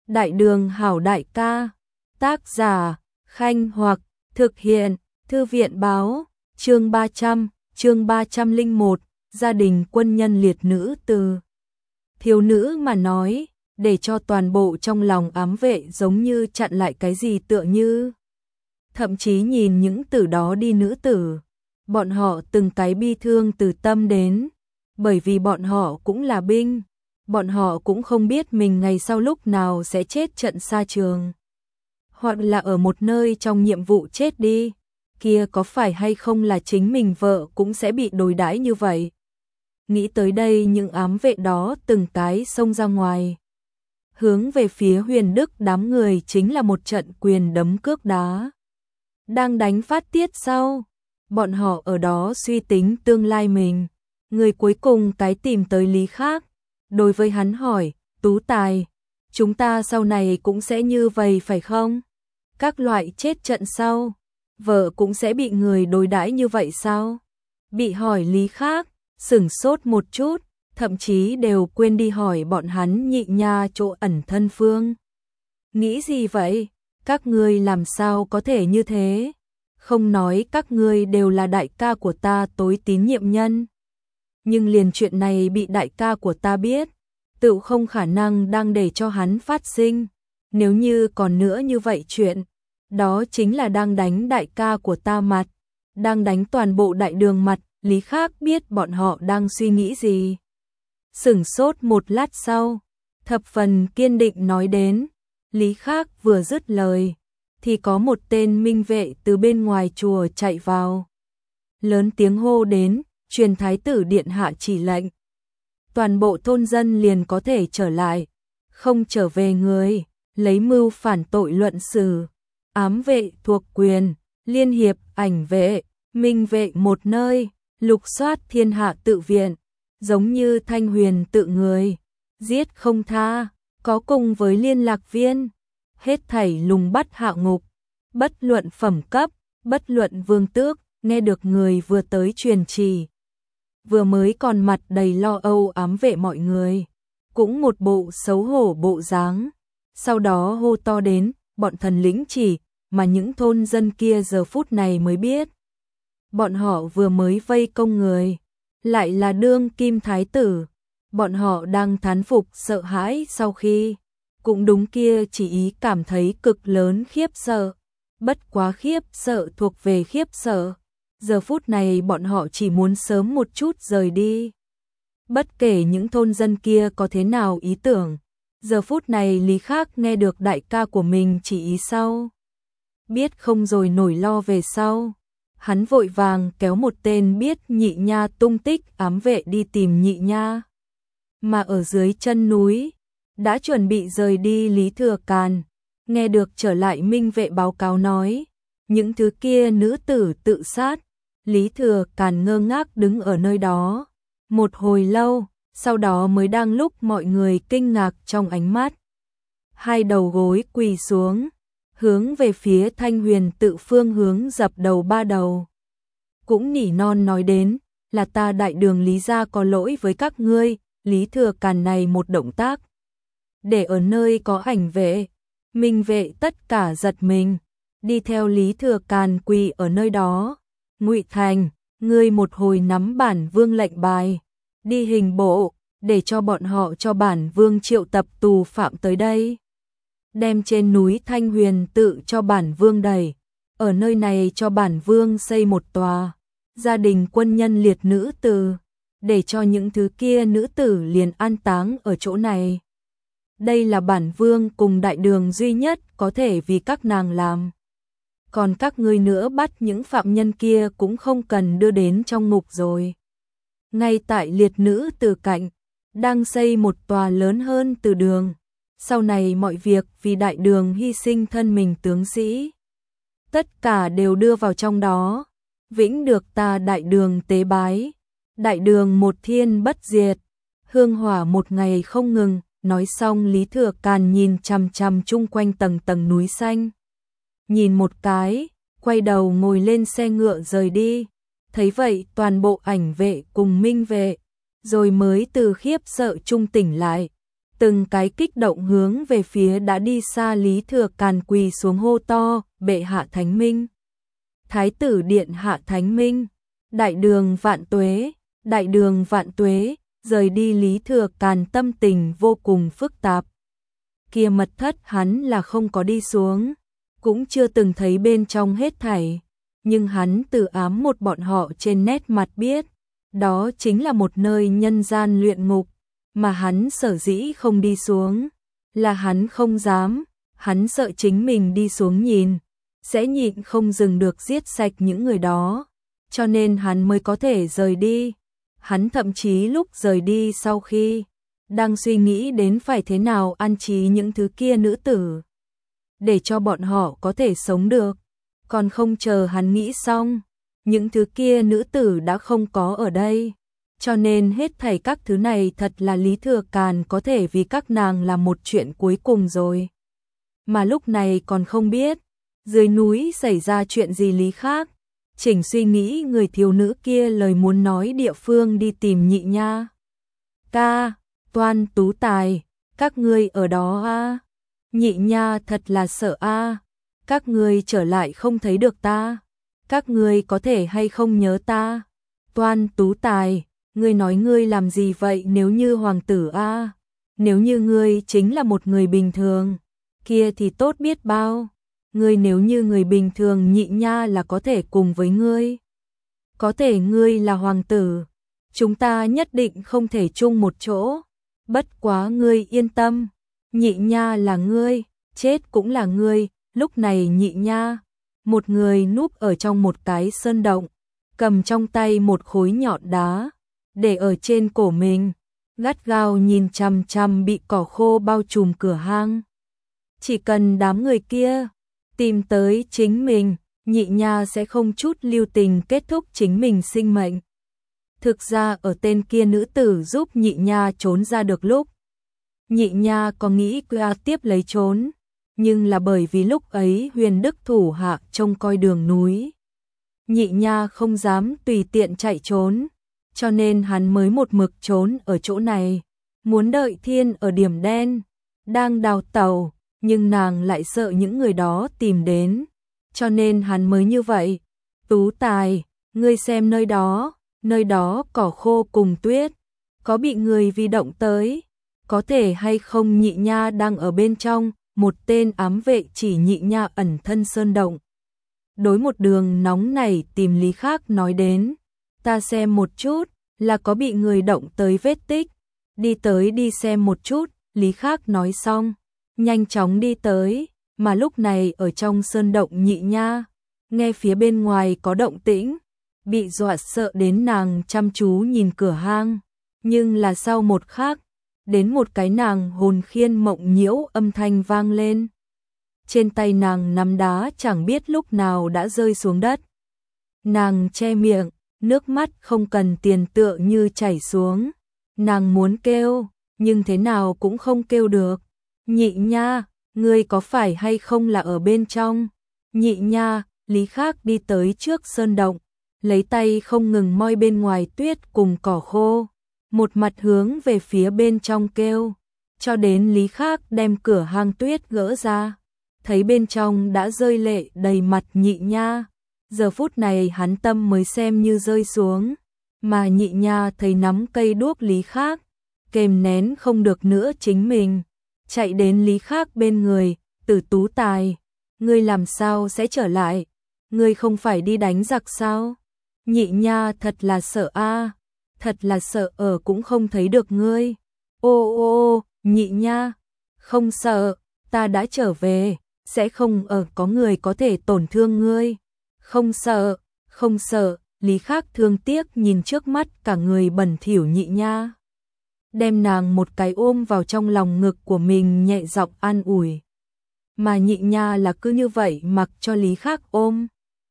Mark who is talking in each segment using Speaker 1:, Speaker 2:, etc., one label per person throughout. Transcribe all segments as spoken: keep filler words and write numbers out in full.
Speaker 1: Đại đường hảo đại ca. Tác giả Khanh Hoặc. Thực hiện Thư viện báo. Chương ba trăm, chương ba trăm lẻ một, gia đình quân nhân liệt nữ từ. Thiếu nữ mà nói, để cho toàn bộ trong lòng ám vệ giống như chặn lại cái gì tựa như. Thậm chí nhìn những từ đó đi nữ tử, bọn họ từng cái bi thương từ tâm đến, bởi vì bọn họ cũng là binh, bọn họ cũng không biết mình ngày sau lúc nào sẽ chết trận xa trường, hoặc là ở một nơi trong nhiệm vụ chết đi, kia có phải hay không là chính mình vợ cũng sẽ bị đối đãi như vậy. Nghĩ tới đây những ám vệ đó từng cái xông ra ngoài, hướng về phía Huyền Đức đám người chính là một trận quyền đấm cước đá. Đang đánh phát tiết sau, bọn họ ở đó suy tính tương lai mình. Người cuối cùng cái tìm tới Lý Khác, đối với hắn hỏi, Tú Tài, chúng ta sau này cũng sẽ như vậy phải không? Các loại chết trận sau, vợ cũng sẽ bị người đối đãi như vậy sao? Bị hỏi Lý Khác, sửng sốt một chút, thậm chí đều quên đi hỏi bọn hắn nhị nha chỗ ẩn thân phương. Nghĩ gì vậy? Các ngươi làm sao có thể như thế? Không nói các ngươi đều là đại ca của ta tối tín nhiệm nhân. Nhưng liền chuyện này bị đại ca của ta biết, tự không khả năng đang để cho hắn phát sinh. Nếu như còn nữa như vậy chuyện, đó chính là đang đánh đại ca của ta mặt, đang đánh toàn bộ đại đường mặt. Lý Khác biết bọn họ đang suy nghĩ gì. Sửng sốt một lát sau, thập phần kiên định nói đến. Lý Khác vừa dứt lời, thì có một tên minh vệ từ bên ngoài chùa chạy vào. Lớn tiếng hô đến, truyền thái tử điện hạ chỉ lệnh. Toàn bộ thôn dân liền có thể trở lại, không trở về người, lấy mưu phản tội luận xử. Ám vệ thuộc quyền, liên hiệp ảnh vệ, minh vệ một nơi, lục soát thiên hạ tự viện, giống như Thanh Huyền tự người, giết không tha, có cùng với liên lạc viên, hết thảy lùng bắt hạ ngục, bất luận phẩm cấp, bất luận vương tước. Nghe được người vừa tới truyền chỉ, vừa mới còn mặt đầy lo âu ám vệ mọi người, cũng một bộ xấu hổ bộ dáng, sau đó hô to đến, bọn thần lĩnh chỉ, mà những thôn dân kia giờ phút này mới biết. Bọn họ vừa mới vây công người, lại là đương kim thái tử, bọn họ đang thán phục sợ hãi sau khi, cũng đúng kia chỉ ý cảm thấy cực lớn khiếp sợ, bất quá khiếp sợ thuộc về khiếp sợ. Giờ phút này bọn họ chỉ muốn sớm một chút rời đi. Bất kể những thôn dân kia có thế nào ý tưởng, giờ phút này Lý Khác nghe được đại ca của mình chỉ ý sau. Biết không rồi nổi lo về sau. Hắn vội vàng kéo một tên biết nhị nha tung tích ám vệ đi tìm nhị nha. Mà ở dưới chân núi, đã chuẩn bị rời đi Lý Thừa Càn, nghe được trở lại minh vệ báo cáo nói, những thứ kia nữ tử tự sát. Lý Thừa Càn ngơ ngác đứng ở nơi đó, một hồi lâu, sau đó mới đang lúc mọi người kinh ngạc trong ánh mắt. Hai đầu gối quỳ xuống, hướng về phía Thanh Huyền tự phương hướng dập đầu ba đầu. Cũng nỉ non nói đến, là ta đại đường Lý gia có lỗi với các ngươi. Lý Thừa Càn này một động tác, để ở nơi có ảnh vệ, minh vệ tất cả giật mình, đi theo Lý Thừa Càn quỳ ở nơi đó. Ngụy Thành, ngươi một hồi nắm bản vương lệnh bài, đi hình bộ, để cho bọn họ cho bản vương triệu tập tù phạm tới đây. Đem trên núi Thanh Huyền tự cho bản vương đẩy, ở nơi này cho bản vương xây một tòa, gia đình quân nhân liệt nữ từ, để cho những thứ kia nữ tử liền an táng ở chỗ này. Đây là bản vương cùng đại đường duy nhất có thể vì các nàng làm. Còn các ngươi nữa bắt những phạm nhân kia cũng không cần đưa đến trong ngục rồi. Ngay tại liệt nữ từ cạnh, đang xây một tòa lớn hơn từ đường. Sau này mọi việc vì đại đường hy sinh thân mình tướng sĩ, tất cả đều đưa vào trong đó. Vĩnh được ta đại đường tế bái, đại đường một thiên bất diệt, hương hỏa một ngày không ngừng. Nói xong Lý Thừa Càn nhìn chằm chằm chung quanh tầng tầng núi xanh. Nhìn một cái, quay đầu ngồi lên xe ngựa rời đi. Thấy vậy toàn bộ ảnh vệ cùng minh vệ, rồi mới từ khiếp sợ trung tỉnh lại. từng cái kích động hướng về phía đã đi xa Lý Thừa Càn quỳ xuống hô to, bệ hạ thánh minh. Thái tử điện hạ thánh minh, đại đường vạn tuế, đại đường vạn tuế, rời đi Lý Thừa Càn tâm tình vô cùng phức tạp. Kia mật thất hắn là không có đi xuống, cũng chưa từng thấy bên trong hết thảy, nhưng hắn từ ám một bọn họ trên nét mặt biết, đó chính là một nơi nhân gian luyện ngục, mà hắn sở dĩ không đi xuống, là hắn không dám, hắn sợ chính mình đi xuống nhìn, sẽ nhịn không dừng được giết sạch những người đó, cho nên hắn mới có thể rời đi. Hắn thậm chí lúc rời đi sau khi đang suy nghĩ đến phải thế nào an trí những thứ kia nữ tử, để cho bọn họ có thể sống được, còn không chờ hắn nghĩ xong, những thứ kia nữ tử đã không có ở đây, cho nên hết thảy các thứ này thật là Lý Thừa Càn có thể vì các nàng làm một chuyện cuối cùng rồi. Mà lúc này còn không biết, dưới núi xảy ra chuyện gì Lý khác, chỉnh suy nghĩ người thiếu nữ kia lời muốn nói địa phương đi tìm Nhị Nha. Ca, Toan Tú Tài, các ngươi ở đó a? Nhị Nha thật là sợ a, các ngươi trở lại không thấy được ta, các ngươi có thể hay không nhớ ta? Toan Tú Tài, ngươi nói ngươi làm gì vậy nếu như hoàng tử a? Nếu như ngươi chính là một người bình thường, kia thì tốt biết bao. Ngươi nếu như người bình thường Nhị Nha là có thể cùng với ngươi. Có thể ngươi là hoàng tử, chúng ta nhất định không thể chung một chỗ. Bất quá ngươi yên tâm, Nhị Nha là ngươi, chết cũng là ngươi. Lúc này Nhị Nha, một người núp ở trong một cái sơn động, cầm trong tay một khối nhọn đá, để ở trên cổ mình, gắt gao nhìn chằm chằm bị cỏ khô bao trùm cửa hang. Chỉ cần đám người kia tìm tới chính mình, Nhị Nha sẽ không chút lưu tình kết thúc chính mình sinh mệnh. Thực ra ở tên kia nữ tử giúp Nhị Nha trốn ra được lúc, Nhị Nha có nghĩ qua tiếp lấy trốn, nhưng là bởi vì lúc ấy Huyền Đức thủ hạ trông coi đường núi, Nhị Nha không dám tùy tiện chạy trốn, cho nên hắn mới một mực trốn ở chỗ này, muốn đợi Thiên ở điểm đen đang đào tàu, nhưng nàng lại sợ những người đó tìm đến, cho nên hắn mới như vậy. Tú Tài, ngươi xem nơi đó, nơi đó cỏ khô cùng tuyết, có bị người vi động tới, có thể hay không Nhị Nha đang ở bên trong? Một tên ám vệ chỉ Nhị Nha ẩn thân sơn động. Đối một đường nóng này tìm Lý khác nói đến, ta xem một chút, là có bị người động tới vết tích, đi tới đi xem một chút. Lý khác nói xong, nhanh chóng đi tới, mà lúc này ở trong sơn động Nhị Nha, nghe phía bên ngoài có động tĩnh, bị dọa sợ đến nàng chăm chú nhìn cửa hang, nhưng là sau một khắc, đến một cái nàng hồn khiên mộng nhiễu âm thanh vang lên. Trên tay nàng nắm đá chẳng biết lúc nào đã rơi xuống đất. Nàng che miệng, nước mắt không cần tiền tựa như chảy xuống. Nàng muốn kêu, nhưng thế nào cũng không kêu được. Nhị Nha, ngươi có phải hay không là ở bên trong? Nhị Nha, Lý khác đi tới trước sơn động, lấy tay không ngừng moi bên ngoài tuyết cùng cỏ khô, một mặt hướng về phía bên trong kêu, cho đến Lý khác đem cửa hang tuyết gỡ ra, thấy bên trong đã rơi lệ đầy mặt Nhị Nha. Giờ phút này hắn tâm mới xem như rơi xuống, mà Nhị Nha thấy nắm cây đuốc Lý khác, kềm nén không được nữa chính mình, chạy đến Lý khác bên người. Tử Tú Tài, ngươi làm sao sẽ trở lại? Ngươi không phải đi đánh giặc sao? Nhị Nha thật là sợ a, thật là sợ ở cũng không thấy được ngươi. Ô ô ô, Nhị Nha, không sợ, ta đã trở về, sẽ không ở có người có thể tổn thương ngươi. Không sợ, không sợ. Lý khác thương tiếc nhìn trước mắt cả người bẩn thỉu Nhị Nha, đem nàng một cái ôm vào trong lòng ngực của mình, nhẹ giọng an ủi. Mà Nhị Nha là cứ như vậy mặc cho Lý khác ôm.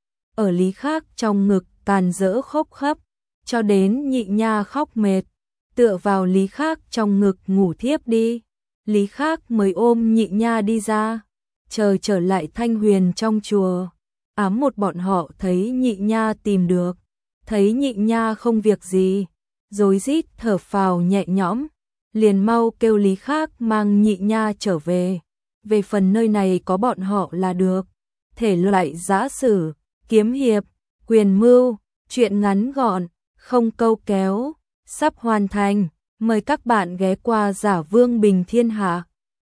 Speaker 1: Ở Lý khác trong ngực càn rỡ khóc khắp, cho đến Nhị Nha khóc mệt, tựa vào Lý khác trong ngực ngủ thiếp đi. Lý khác mới ôm Nhị Nha đi ra, chờ trở lại Thanh Huyền trong chùa. Ám một bọn họ thấy Nhị Nha tìm được, thấy Nhị Nha không việc gì, rối rít thở phào nhẹ nhõm, liền mau kêu Lý Khác mang Nhị Nha trở về. Về phần nơi này có bọn họ là được. Thể loại giã sử, kiếm hiệp, quyền mưu, truyện ngắn gọn, không câu kéo, sắp hoàn thành. Mời các bạn ghé qua Giả Vương Bình Thiên Hạ.